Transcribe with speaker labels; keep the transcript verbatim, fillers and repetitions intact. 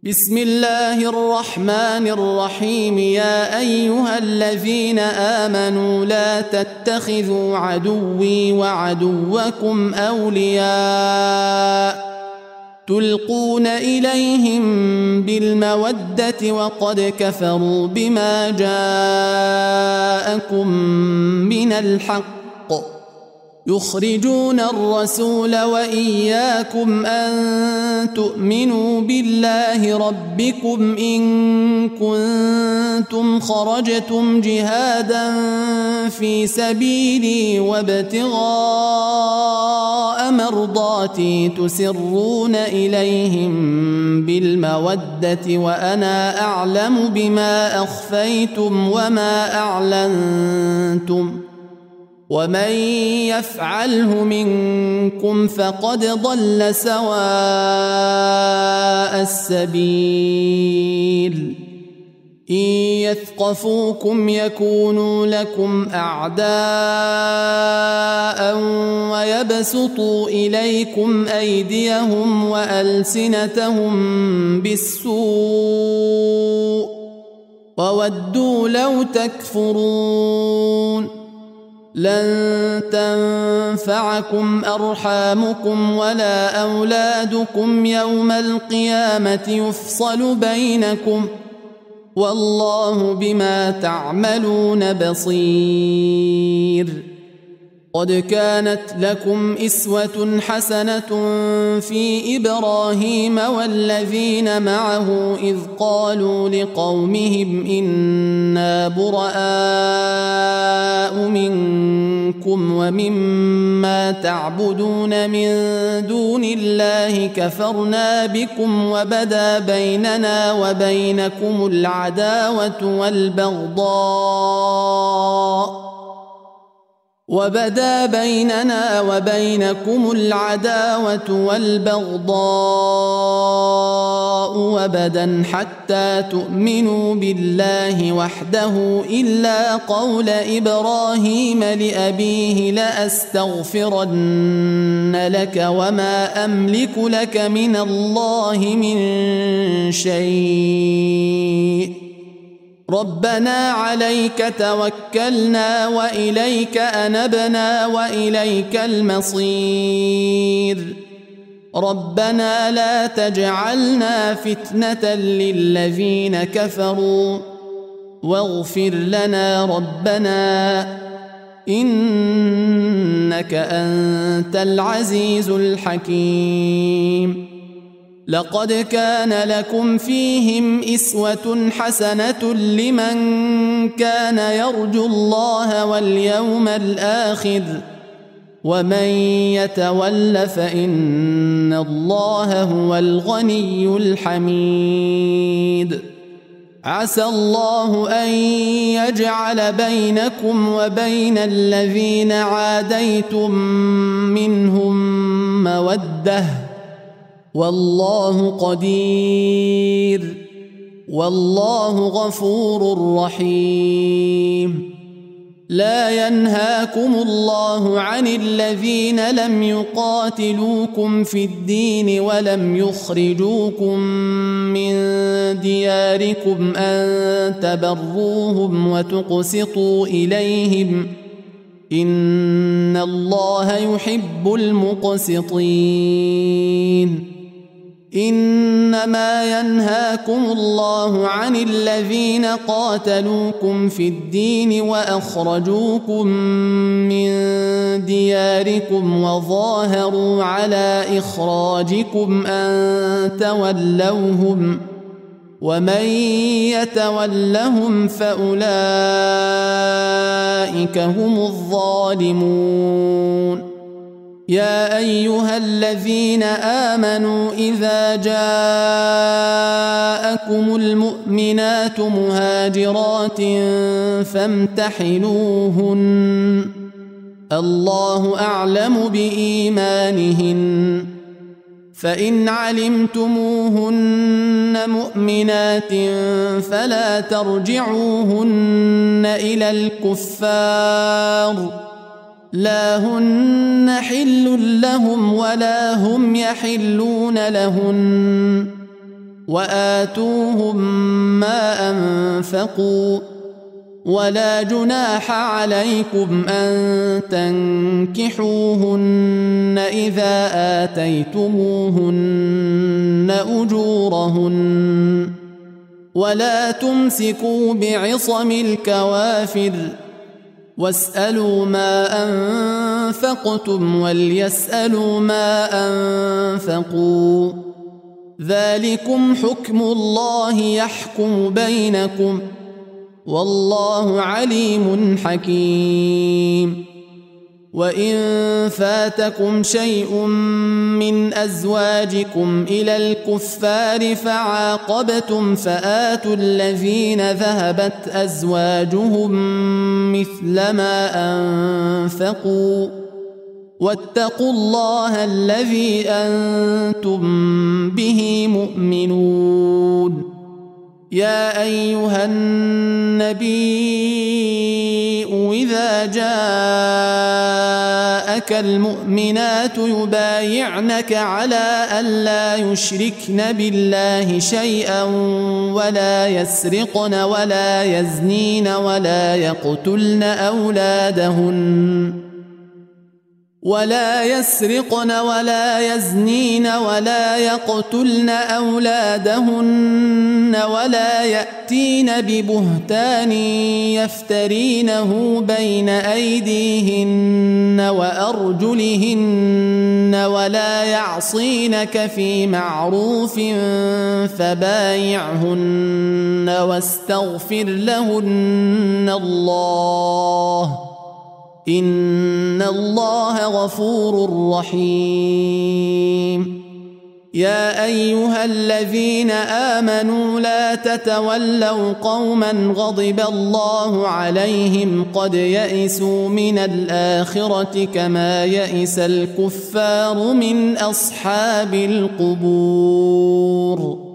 Speaker 1: بسم الله الرحمن الرحيم. يا أيها الذين آمنوا لا تتخذوا عدوي وعدوكم أولياء تلقون إليهم بالمودة وقد كفروا بما جاءكم من الحق يخرجون الرسول وإياكم أن تؤمنوا بالله ربكم إن كنتم خرجتم جهادا في سبيلي وابتغاء مرضاتي تسرون إليهم بالمودة وأنا أعلم بما أخفيتم وما أعلنتم ومن يفعله منكم فقد ضل سواء السبيل. إن يثقفوكم يكونوا لكم أعداء ويبسطوا إليكم أيديهم وألسنتهم بالسوء وودوا لو تكفرون. لن تنفعكم أرحامكم ولا أولادكم يوم القيامة يفصل بينكم والله بما تعملون بصير. قد كانت لكم إسوة حسنة في إبراهيم والذين معه إذ قالوا لقومهم إنا براء منكم ومما تعبدون من دون الله كفرنا بكم وبدا بيننا وبينكم العداوة والبغضاء وبدا بيننا وبينكم العداوة والبغضاء وبدا حتى تؤمنوا بالله وحده إلا قول إبراهيم لأبيه لأستغفرن لك وما أملك لك من الله من شيء ربنا عليك توكلنا وإليك أنبنا وإليك المصير. ربنا لا تجعلنا فتنة للذين كفروا واغفر لنا ربنا إنك أنت العزيز الحكيم. لقد كان لكم فيهم إسوة حسنة لمن كان يرجو الله واليوم الآخر ومن يتول فإن الله هو الغني الحميد. عسى الله أن يجعل بينكم وبين الذين عاديتم منهم مودة والله قدير والله غفور رحيم. لا ينهاكم الله عن الذين لم يقاتلوكم في الدين ولم يخرجوكم من دياركم أن تبروهم وتقسطوا إليهم إن الله يحب المقسطين. إنما ينهاكم الله عن الذين قاتلوكم في الدين وأخرجوكم من دياركم وظاهروا على إخراجكم أن تولوهم ومن يتولهم فأولئك هم الظالمون. يا أيها الذين آمنوا إذا جاءكم المؤمنات مهاجرات فامتحنوهن الله أعلم بإيمانهن فإن علمتموهن مؤمنات فلا ترجعوهن إلى الكفار لا هن حل لهم ولا هم يحلون لهن وآتوهم ما أنفقوا ولا جناح عليكم أن تنكحوهن إذا آتيتموهن أجورهن ولا تمسكوا بعصم الكوافر واسألوا ما أنفقتم وليسألوا ما أنفقوا ذلكم حكم الله يحكم بينكم والله عليم حكيم وإن فاتكم شيء من أزواجكم إلى الكفار فعاقبتم فآتوا الذين ذهبت أزواجهم مثل ما أنفقوا واتقوا الله الذي أنتم به مؤمنون يا أيها النبي إذا جاءك المؤمنات يبايعنك على ألا يشركن بالله شيئا ولا يسرقن ولا يزنين ولا يقتلن أولادهن ولا يسرقن ولا يزنين ولا يقتلن أولادهن ولا يأتين ببهتان يفترينه بين أيديهن وأرجلهن ولا يعصينك في معروف فبايعهن واستغفر لهن الله إن الله غفور رحيم يا أيها الذين آمنوا لا تتولوا قوما غضب الله عليهم قد يئسوا من الآخرة كما يئس الكفار من أصحاب القبور.